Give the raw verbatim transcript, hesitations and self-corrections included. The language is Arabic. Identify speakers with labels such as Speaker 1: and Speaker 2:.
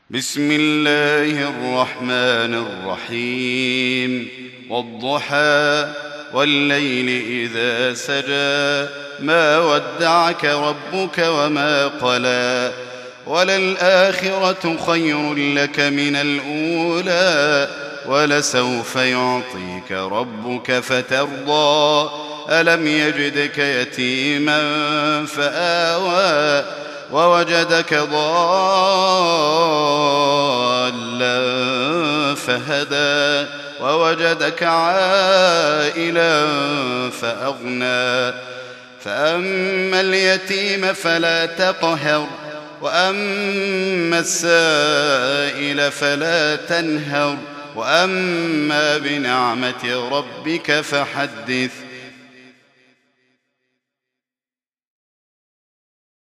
Speaker 1: بسم الله الرحمن الرحيم والضحى والليل إذا سجى ما ودعك ربك وما قلى وللآخرة خير لك من الأولى ولسوف يعطيك ربك فترضى ألم يجدك يتيما فآوى ووجدك ضالا فهدى ووجدك عائلا فأغنى فأما اليتيم فلا تقهر وأما السائل فلا تنهر وأما بنعمة ربك فحدث